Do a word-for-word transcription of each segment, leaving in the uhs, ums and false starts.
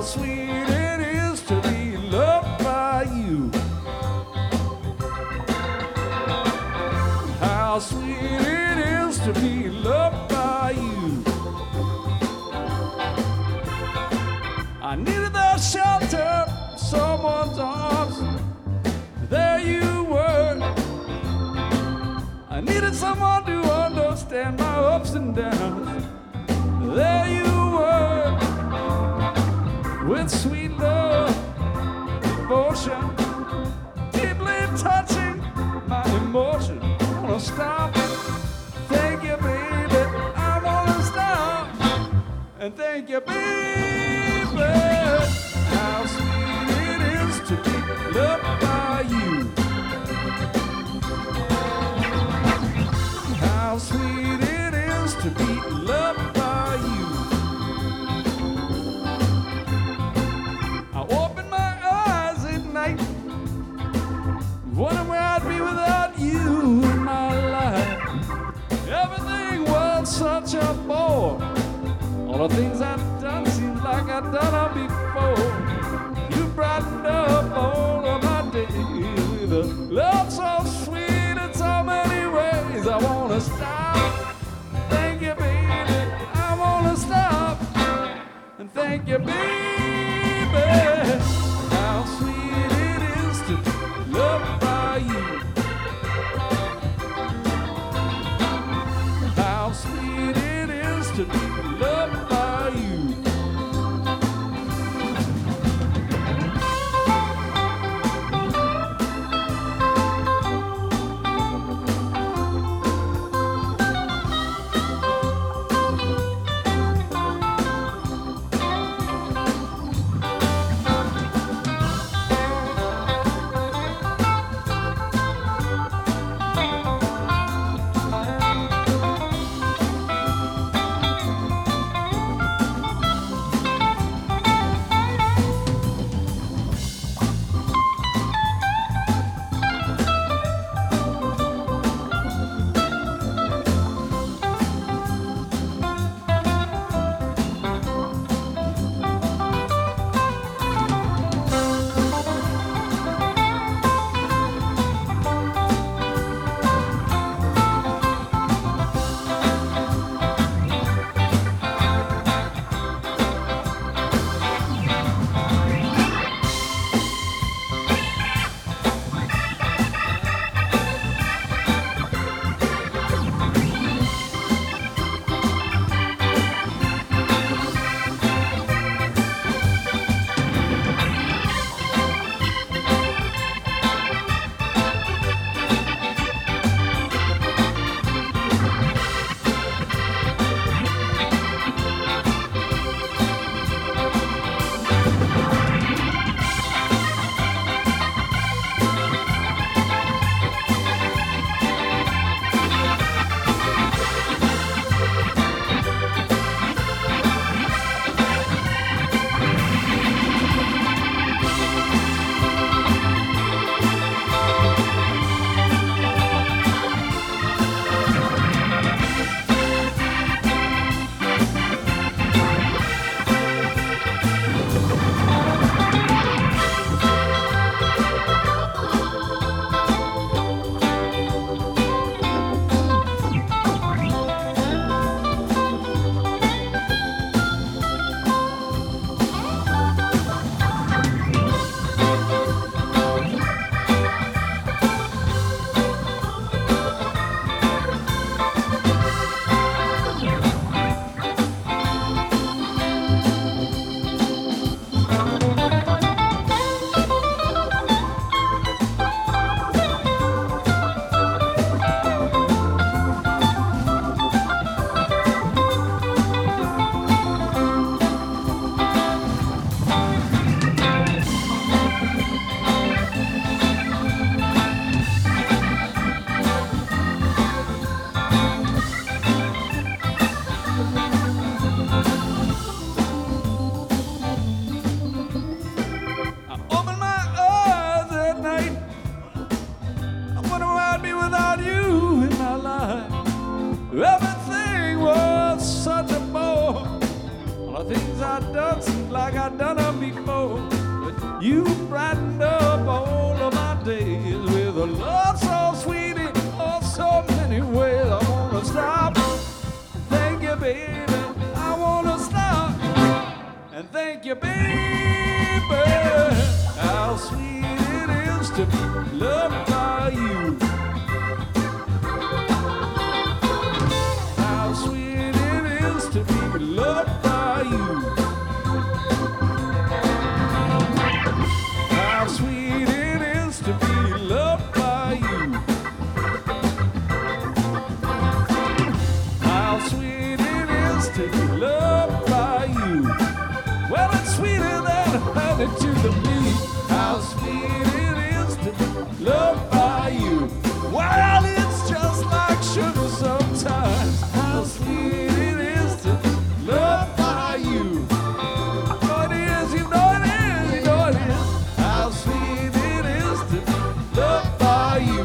sweet it is to be loved by you. How sweet it is to be loved by you. I needed the shelter of someone's arms. There you were. I needed someone to understand my ups and downs. There you were. With sweet love, devotion, deeply touching my emotion. I wanna stop. Thank you, baby. I wanna stop. And thank you, baby. How sweet it is to be loved by you. How sweet it is to be loved by you. I open my eyes at night, wondering where I'd be without you in my life. Everything was such a bore. All the things I've done seems like I've done them before. You brightened up all of my days with a love so sweet in so many ways. I wanna stop. Thank you, baby. I wanna stop. And thank you, baby. How sweet it is to be loved by you. How sweet it is to be loved by you. Everything was such a bore. All the things I'd done seemed like I'd done them And thank you, baby. How sweet it is to be loved by you. How sweet it is to be loved by you. How sweet it is to be loved by you. How sweet it is to be loved by you. Well, it's sweeter than honey to the meat. How sweet it is to be loved by you. Well, it's just like sugar sometimes. How sweet it is to be loved by you. You know it is, you know it is, you know it is. How sweet it is to be loved by you.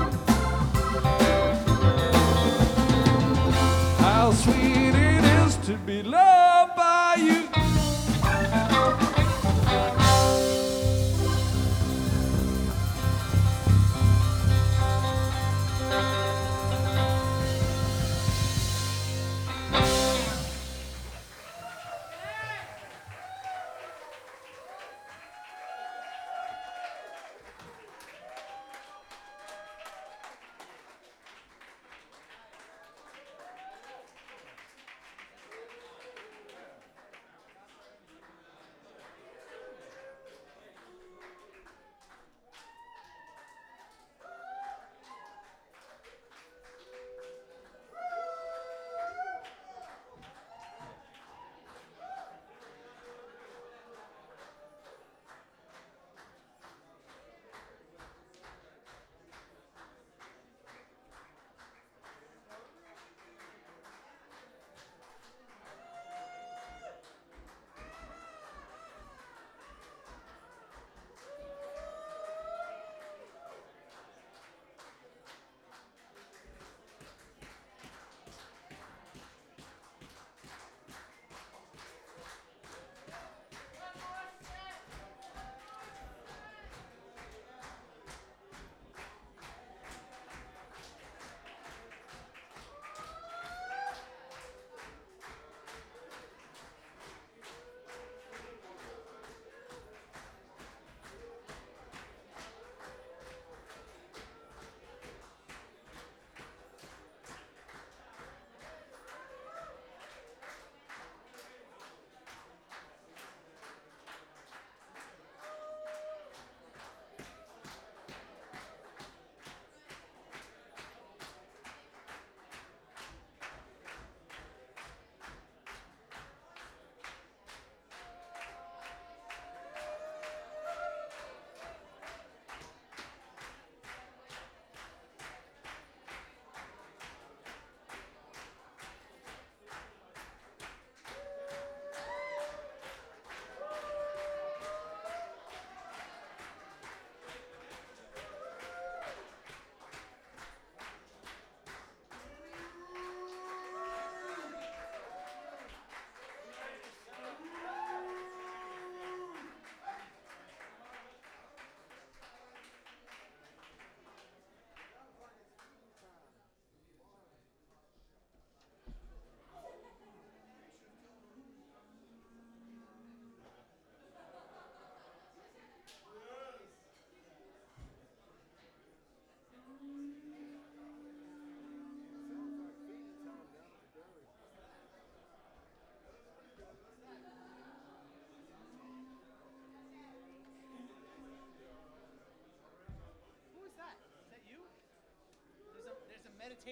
How sweet it is to be loved by you.